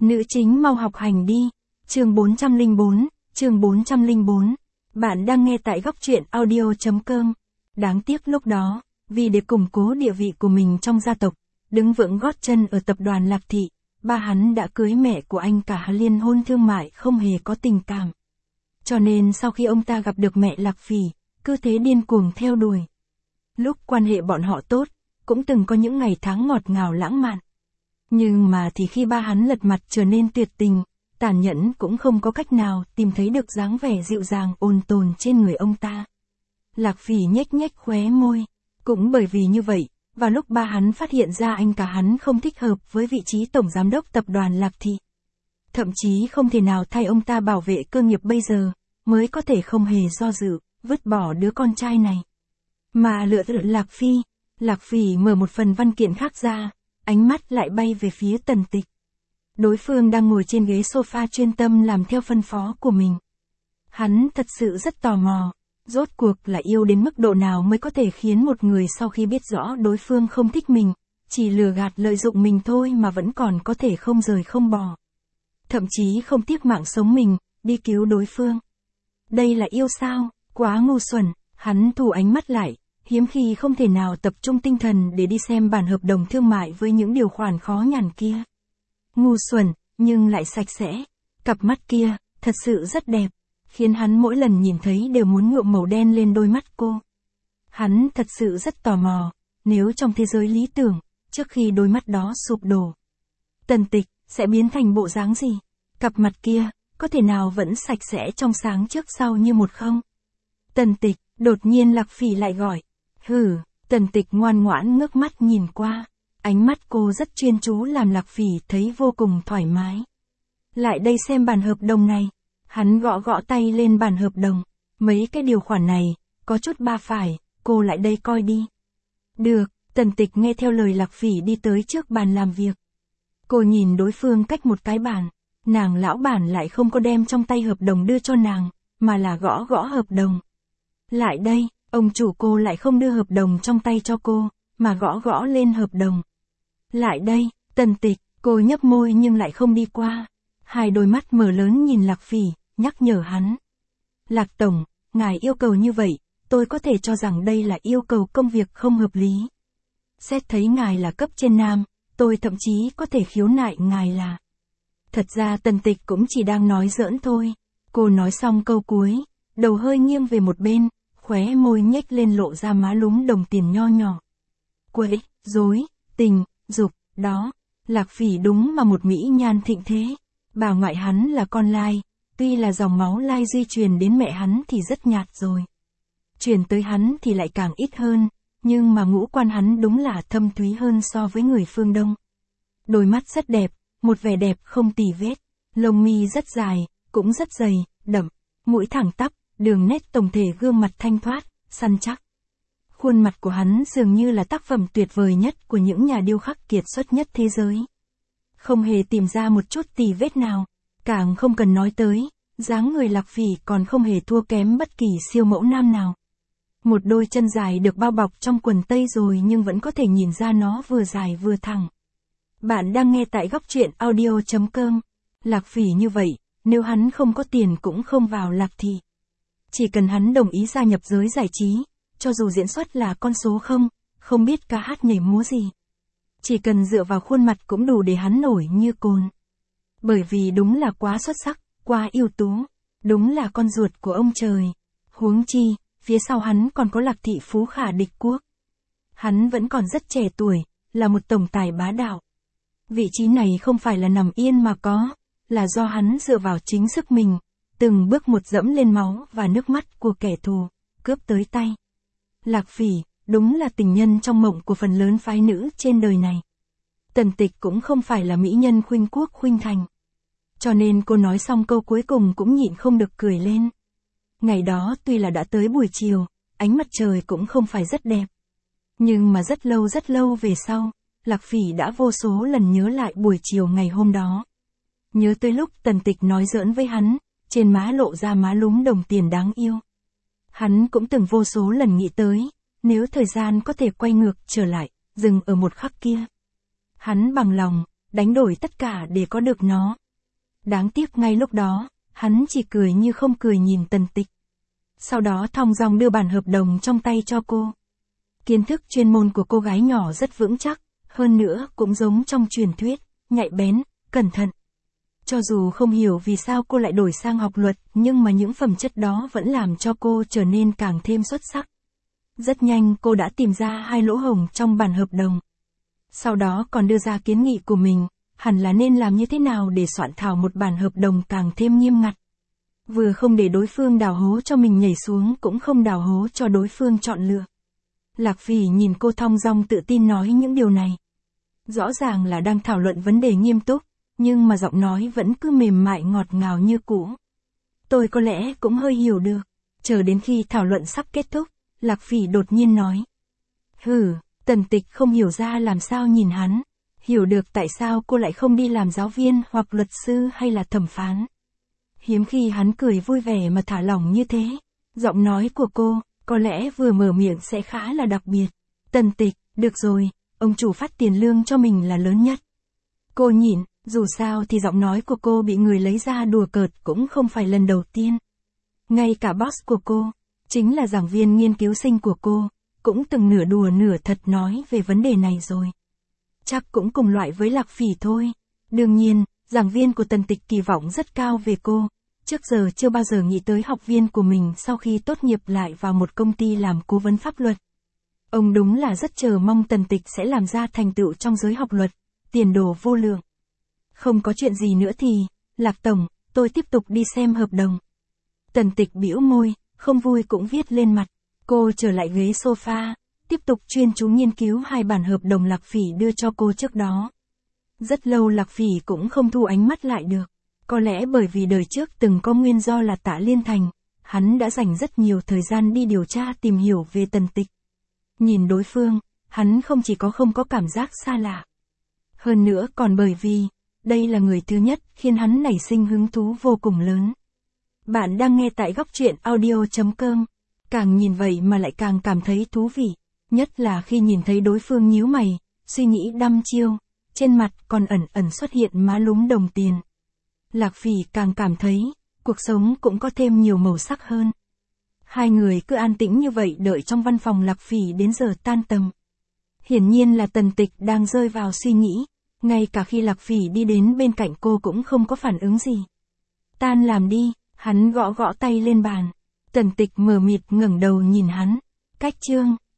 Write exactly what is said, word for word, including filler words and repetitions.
Nữ chính mau học hành đi. Chương bốn trăm lẻ bốn, chương bốn trăm lẻ bốn. Bạn đang nghe tại góc truyện audio chấm com. Đáng tiếc lúc đó, vì để củng cố địa vị của mình trong gia tộc, đứng vững gót chân ở tập đoàn Lạc Thị, ba hắn đã cưới mẹ của anh cả liên hôn thương mại không hề có tình cảm. Cho nên sau khi ông ta gặp được mẹ Lạc Phỉ, cứ thế điên cuồng theo đuổi. Lúc quan hệ bọn họ tốt, cũng từng có những ngày tháng ngọt ngào lãng mạn. Nhưng mà thì khi ba hắn lật mặt trở nên tuyệt tình, tàn nhẫn cũng không có cách nào tìm thấy được dáng vẻ dịu dàng ôn tồn trên người ông ta. Lạc Phỉ nhếch nhếch khóe môi. Cũng bởi vì như vậy, vào lúc ba hắn phát hiện ra anh cả hắn không thích hợp với vị trí tổng giám đốc tập đoàn Lạc Thị. Thậm chí không thể nào thay ông ta bảo vệ cơ nghiệp bây giờ, mới có thể không hề do dự, vứt bỏ đứa con trai này. Mà lựa chọn Lạc Phi, Lạc Phỉ mở một phần văn kiện khác ra, ánh mắt lại bay về phía Tần Tịch. Đối phương đang ngồi trên ghế sofa chuyên tâm làm theo phân phó của mình. Hắn thật sự rất tò mò, rốt cuộc là yêu đến mức độ nào mới có thể khiến một người sau khi biết rõ đối phương không thích mình, chỉ lừa gạt lợi dụng mình thôi mà vẫn còn có thể không rời không bỏ. Thậm chí không tiếc mạng sống mình, đi cứu đối phương. Đây là yêu sao? Quá ngu xuẩn. Hắn thu ánh mắt lại, hiếm khi không thể nào tập trung tinh thần để đi xem bản hợp đồng thương mại với những điều khoản khó nhằn kia. Ngu xuẩn, nhưng lại sạch sẽ. Cặp mắt kia, thật sự rất đẹp, khiến hắn mỗi lần nhìn thấy đều muốn nhuộm màu đen lên đôi mắt cô. Hắn thật sự rất tò mò, nếu trong thế giới lý tưởng, trước khi đôi mắt đó sụp đổ, Tần Tịch sẽ biến thành bộ dáng gì? Cặp mặt kia, có thể nào vẫn sạch sẽ trong sáng trước sau như một không? Tần Tịch, đột nhiên Lạc Phỉ lại gọi. Hừ, Tần Tịch ngoan ngoãn ngước mắt nhìn qua. Ánh mắt cô rất chuyên chú làm Lạc Phỉ thấy vô cùng thoải mái. Lại đây xem bản hợp đồng này. Hắn gõ gõ tay lên bản hợp đồng. Mấy cái điều khoản này, có chút ba phải, cô lại đây coi đi. Được, Tần Tịch nghe theo lời Lạc Phỉ đi tới trước bàn làm việc. Cô nhìn đối phương cách một cái bàn. Nàng lão bản lại không có đem trong tay hợp đồng đưa cho nàng, mà là gõ gõ hợp đồng. Lại đây, ông chủ cô lại không đưa hợp đồng trong tay cho cô, mà gõ gõ lên hợp đồng. Lại đây, Tần Tịch, cô nhấp môi nhưng lại không đi qua. Hai đôi mắt mở lớn nhìn Lạc Phỉ, nhắc nhở hắn. Lạc Tổng, ngài yêu cầu như vậy, tôi có thể cho rằng đây là yêu cầu công việc không hợp lý. Xét thấy ngài là cấp trên nam, tôi thậm chí có thể khiếu nại ngài là. Thật ra Tần Tịch cũng chỉ đang nói giỡn thôi. Cô nói xong câu cuối, đầu hơi nghiêng về một bên, khóe môi nhếch lên lộ ra má lúm đồng tiền nho nhỏ. Quấy, rối, tình, dục, đó, Lạc Phỉ đúng mà một mỹ nhan thịnh thế. Bà ngoại hắn là con Lai, tuy là dòng máu Lai di truyền đến mẹ hắn thì rất nhạt rồi. Truyền tới hắn thì lại càng ít hơn, nhưng mà ngũ quan hắn đúng là thâm thúy hơn so với người phương Đông. Đôi mắt rất đẹp, một vẻ đẹp không tì vết, lông mi rất dài, cũng rất dày, đậm, mũi thẳng tắp, đường nét tổng thể gương mặt thanh thoát, săn chắc. Khuôn mặt của hắn dường như là tác phẩm tuyệt vời nhất của những nhà điêu khắc kiệt xuất nhất thế giới. Không hề tìm ra một chút tì vết nào, càng không cần nói tới, dáng người Lạc Phỉ còn không hề thua kém bất kỳ siêu mẫu nam nào. Một đôi chân dài được bao bọc trong quần tây rồi nhưng vẫn có thể nhìn ra nó vừa dài vừa thẳng. Bạn đang nghe tại góc truyện audio chấm com. Lạc Phỉ như vậy, nếu hắn không có tiền cũng không vào Lạc Thị. Chỉ cần hắn đồng ý gia nhập giới giải trí, cho dù diễn xuất là con số không, không biết ca hát nhảy múa gì. Chỉ cần dựa vào khuôn mặt cũng đủ để hắn nổi như cồn. Bởi vì đúng là quá xuất sắc, quá ưu tú, đúng là con ruột của ông trời. Huống chi, phía sau hắn còn có Lạc Thị phú khả địch quốc. Hắn vẫn còn rất trẻ tuổi, là một tổng tài bá đạo. Vị trí này không phải là nằm yên mà có, là do hắn dựa vào chính sức mình, từng bước một dẫm lên máu và nước mắt của kẻ thù, cướp tới tay. Lạc Phỉ, đúng là tình nhân trong mộng của phần lớn phái nữ trên đời này. Tần Tịch cũng không phải là mỹ nhân khuynh quốc khuynh thành. Cho nên cô nói xong câu cuối cùng cũng nhịn không được cười lên. Ngày đó tuy là đã tới buổi chiều, ánh mặt trời cũng không phải rất đẹp. Nhưng mà rất lâu rất lâu về sau, Lạc Phỉ đã vô số lần nhớ lại buổi chiều ngày hôm đó. Nhớ tới lúc Tần Tịch nói giỡn với hắn, trên má lộ ra má lúm đồng tiền đáng yêu. Hắn cũng từng vô số lần nghĩ tới, nếu thời gian có thể quay ngược trở lại, dừng ở một khắc kia. Hắn bằng lòng, đánh đổi tất cả để có được nó. Đáng tiếc ngay lúc đó, hắn chỉ cười như không cười nhìn Tần Tịch. Sau đó thong dong đưa bản hợp đồng trong tay cho cô. Kiến thức chuyên môn của cô gái nhỏ rất vững chắc, hơn nữa cũng giống trong truyền thuyết, nhạy bén, cẩn thận. Cho dù không hiểu vì sao cô lại đổi sang học luật, nhưng mà những phẩm chất đó vẫn làm cho cô trở nên càng thêm xuất sắc. Rất nhanh cô đã tìm ra hai lỗ hổng trong bản hợp đồng. Sau đó còn đưa ra kiến nghị của mình, hẳn là nên làm như thế nào để soạn thảo một bản hợp đồng càng thêm nghiêm ngặt. Vừa không để đối phương đào hố cho mình nhảy xuống, cũng không đào hố cho đối phương chọn lựa. Lạc Phỉ nhìn cô thong dong tự tin nói những điều này. Rõ ràng là đang thảo luận vấn đề nghiêm túc, nhưng mà giọng nói vẫn cứ mềm mại ngọt ngào như cũ. Tôi có lẽ cũng hơi hiểu được. Chờ đến khi thảo luận sắp kết thúc, Lạc Phỉ đột nhiên nói. Hừ, Tần Tịch không hiểu ra làm sao nhìn hắn. Hiểu được tại sao cô lại không đi làm giáo viên hoặc luật sư hay là thẩm phán. Hiếm khi hắn cười vui vẻ mà thả lỏng như thế. Giọng nói của cô, có lẽ vừa mở miệng sẽ khá là đặc biệt. Tần Tịch, được rồi, ông chủ phát tiền lương cho mình là lớn nhất. Cô nhịn, dù sao thì giọng nói của cô bị người lấy ra đùa cợt cũng không phải lần đầu tiên. Ngay cả boss của cô, chính là giảng viên nghiên cứu sinh của cô, cũng từng nửa đùa nửa thật nói về vấn đề này rồi. Chắc cũng cùng loại với Lạc Phỉ thôi. Đương nhiên, giảng viên của Tần Tịch kỳ vọng rất cao về cô. Trước giờ chưa bao giờ nghĩ tới học viên của mình sau khi tốt nghiệp lại vào một công ty làm cố vấn pháp luật. Ông đúng là rất chờ mong Tần Tịch sẽ làm ra thành tựu trong giới học luật, tiền đồ vô lượng. Không có chuyện gì nữa thì, Lạc Tổng, tôi tiếp tục đi xem hợp đồng. Tần Tịch bĩu môi, không vui cũng viết lên mặt. Cô trở lại ghế sofa, tiếp tục chuyên chú nghiên cứu hai bản hợp đồng Lạc Phỉ đưa cho cô trước đó. Rất lâu Lạc Phỉ cũng không thu ánh mắt lại được. Có lẽ bởi vì đời trước từng có nguyên do là Tạ Liên Thành, hắn đã dành rất nhiều thời gian đi điều tra tìm hiểu về Tần Tịch. Nhìn đối phương, hắn không chỉ có không có cảm giác xa lạ. Hơn nữa còn bởi vì, đây là người thứ nhất khiến hắn nảy sinh hứng thú vô cùng lớn. Bạn đang nghe tại góc truyện audio chấm com. Càng nhìn vậy mà lại càng cảm thấy thú vị. Nhất là khi nhìn thấy đối phương nhíu mày, suy nghĩ đăm chiêu, trên mặt còn ẩn ẩn xuất hiện má lúm đồng tiền. Lạc Phỉ càng cảm thấy, cuộc sống cũng có thêm nhiều màu sắc hơn. Hai người cứ an tĩnh như vậy đợi trong văn phòng Lạc Phỉ đến giờ tan tầm. Hiển nhiên là Tần Tịch đang rơi vào suy nghĩ, ngay cả khi Lạc Phỉ đi đến bên cạnh cô cũng không có phản ứng gì. Tan làm đi, hắn gõ gõ tay lên bàn. Tần Tịch mờ mịt ngẩng đầu nhìn hắn. Cách chương.